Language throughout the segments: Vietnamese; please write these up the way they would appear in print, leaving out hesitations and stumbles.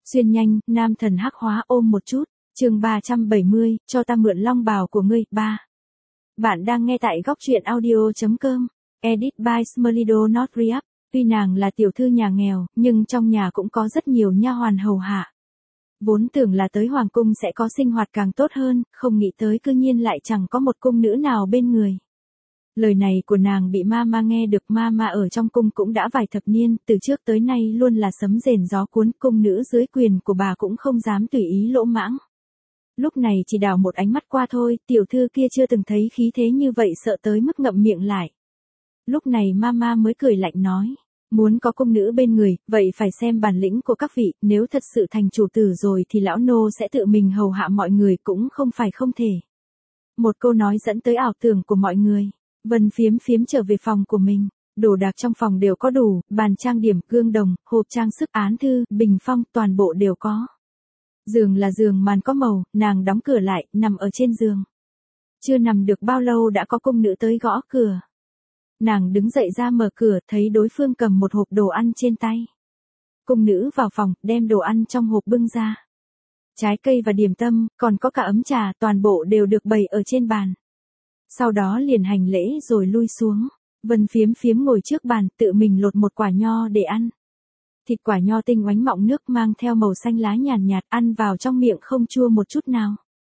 Xuyên nhanh, nam thần hắc hóa ôm một chút. Chương 370, cho ta mượn long bào của ngươi. 3. Bạn đang nghe tại góc truyện audio.com. Edit by Smelido Not Re-up. Tuy nàng là tiểu thư nhà nghèo, nhưng trong nhà cũng có rất nhiều nha hoàn hầu hạ. Vốn tưởng là tới hoàng cung sẽ có sinh hoạt càng tốt hơn, không nghĩ tới cư nhiên lại chẳng có một cung nữ nào bên người. Lời này của nàng bị Mama nghe được. Mama ở trong cung cũng đã vài thập niên, từ trước tới nay luôn là sấm rền gió cuốn, cung nữ dưới quyền của bà cũng không dám tùy ý lỗ mãng. Lúc này chỉ đảo một ánh mắt qua thôi, tiểu thư kia chưa từng thấy khí thế như vậy, sợ tới mức ngậm miệng lại. Lúc này Mama mới cười lạnh nói, muốn có cung nữ bên người, vậy phải xem bản lĩnh của các vị, nếu thật sự thành chủ tử rồi thì lão nô sẽ tự mình hầu hạ mọi người, cũng không phải không thể. Một câu nói dẫn tới ảo tưởng của mọi người. Vân Phiếm Phiếm trở về phòng của mình, đồ đạc trong phòng đều có đủ, bàn trang điểm, gương đồng, hộp trang sức, án thư, bình phong, toàn bộ đều có. Giường là giường màn có màu, nàng đóng cửa lại, nằm ở trên giường. Chưa nằm được bao lâu đã có cung nữ tới gõ cửa. Nàng đứng dậy ra mở cửa, thấy đối phương cầm một hộp đồ ăn trên tay. Cung nữ vào phòng, đem đồ ăn trong hộp bưng ra. Trái cây và điểm tâm, còn có cả ấm trà, toàn bộ đều được bày ở trên bàn. Sau đó liền hành lễ rồi lui xuống. Vân Phiếm Phiếm ngồi trước bàn, tự mình lột một quả nho để ăn. Thịt quả nho tinh oánh mọng nước, mang theo màu xanh lá nhàn nhạt, ăn vào trong miệng không chua một chút nào.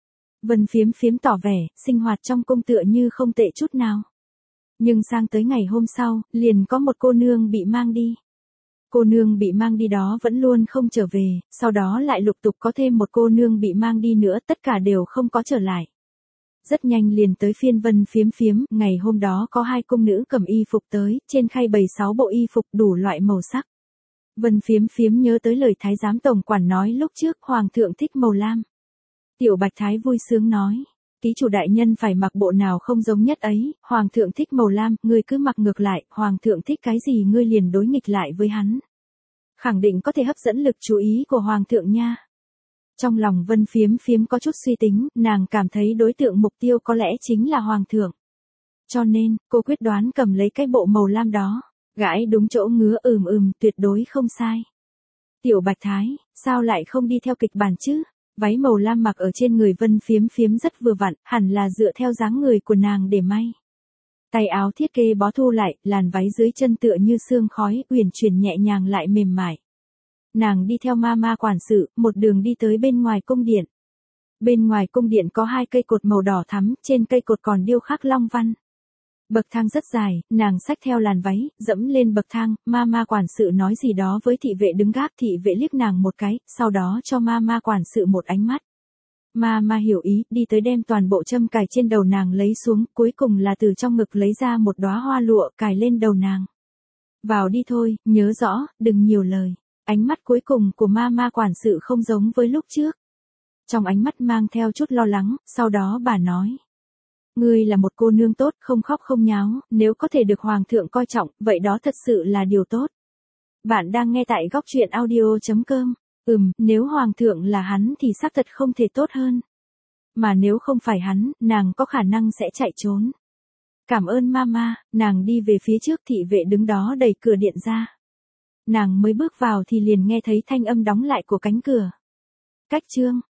Vân Phiếm Phiếm tỏ vẻ, sinh hoạt trong cung tựa như không tệ chút nào. Nhưng sang tới ngày hôm sau, liền có một cô nương bị mang đi. Cô nương bị mang đi đó vẫn luôn không trở về, sau đó lại lục tục có thêm một cô nương bị mang đi nữa, tất cả đều không có trở lại. Rất nhanh liền tới phiên Vân Phiếm Phiếm, ngày hôm đó có 2 cung nữ cầm y phục tới, trên khay bày 6 bộ y phục đủ loại màu sắc. Vân Phiếm Phiếm nhớ tới lời thái giám tổng quản nói lúc trước, hoàng thượng thích màu lam. Tiểu Bạch Thái vui sướng nói, ký chủ đại nhân phải mặc bộ nào không giống nhất ấy, hoàng thượng thích màu lam, ngươi cứ mặc ngược lại, hoàng thượng thích cái gì ngươi liền đối nghịch lại với hắn. Khẳng định có thể hấp dẫn lực chú ý của hoàng thượng nha. Trong lòng Vân Phiếm Phiếm có chút suy tính, nàng cảm thấy đối tượng mục tiêu có lẽ chính là hoàng thượng. Cho nên, cô quyết đoán cầm lấy cái bộ màu lam đó, gãi đúng chỗ ngứa, tuyệt đối không sai. Tiểu Bạch Thái, sao lại không đi theo kịch bản chứ? Váy màu lam mặc ở trên người Vân Phiếm Phiếm rất vừa vặn, hẳn là dựa theo dáng người của nàng để may. Tay áo thiết kế bó thu lại, làn váy dưới chân tựa như sương khói, uyển chuyển nhẹ nhàng lại mềm mại. Nàng đi theo Mama quản sự, một đường đi tới bên ngoài cung điện. Bên ngoài cung điện có 2 cây cột màu đỏ thắm, trên cây cột còn điêu khắc long văn. Bậc thang rất dài, nàng xách theo làn váy, dẫm lên bậc thang, Mama quản sự nói gì đó với thị vệ đứng gác, thị vệ liếc nàng một cái, sau đó cho Mama quản sự một ánh mắt. Mama hiểu ý, đi tới đem toàn bộ châm cài trên đầu nàng lấy xuống, cuối cùng là từ trong ngực lấy ra một đóa hoa lụa cài lên đầu nàng. Vào đi thôi, nhớ rõ, đừng nhiều lời. Ánh mắt cuối cùng của Mama quản sự không giống với lúc trước. Trong ánh mắt mang theo chút lo lắng, sau đó bà nói. Ngươi là một cô nương tốt, không khóc không nháo, nếu có thể được hoàng thượng coi trọng, vậy đó thật sự là điều tốt. Bạn đang nghe tại góc truyện audio.com. Nếu hoàng thượng là hắn thì xác thật không thể tốt hơn. Mà nếu không phải hắn, nàng có khả năng sẽ chạy trốn. Cảm ơn Mama, nàng đi về phía trước, thị vệ đứng đó đẩy cửa điện ra. Nàng mới bước vào thì liền nghe thấy thanh âm đóng lại của cánh cửa. Cách chương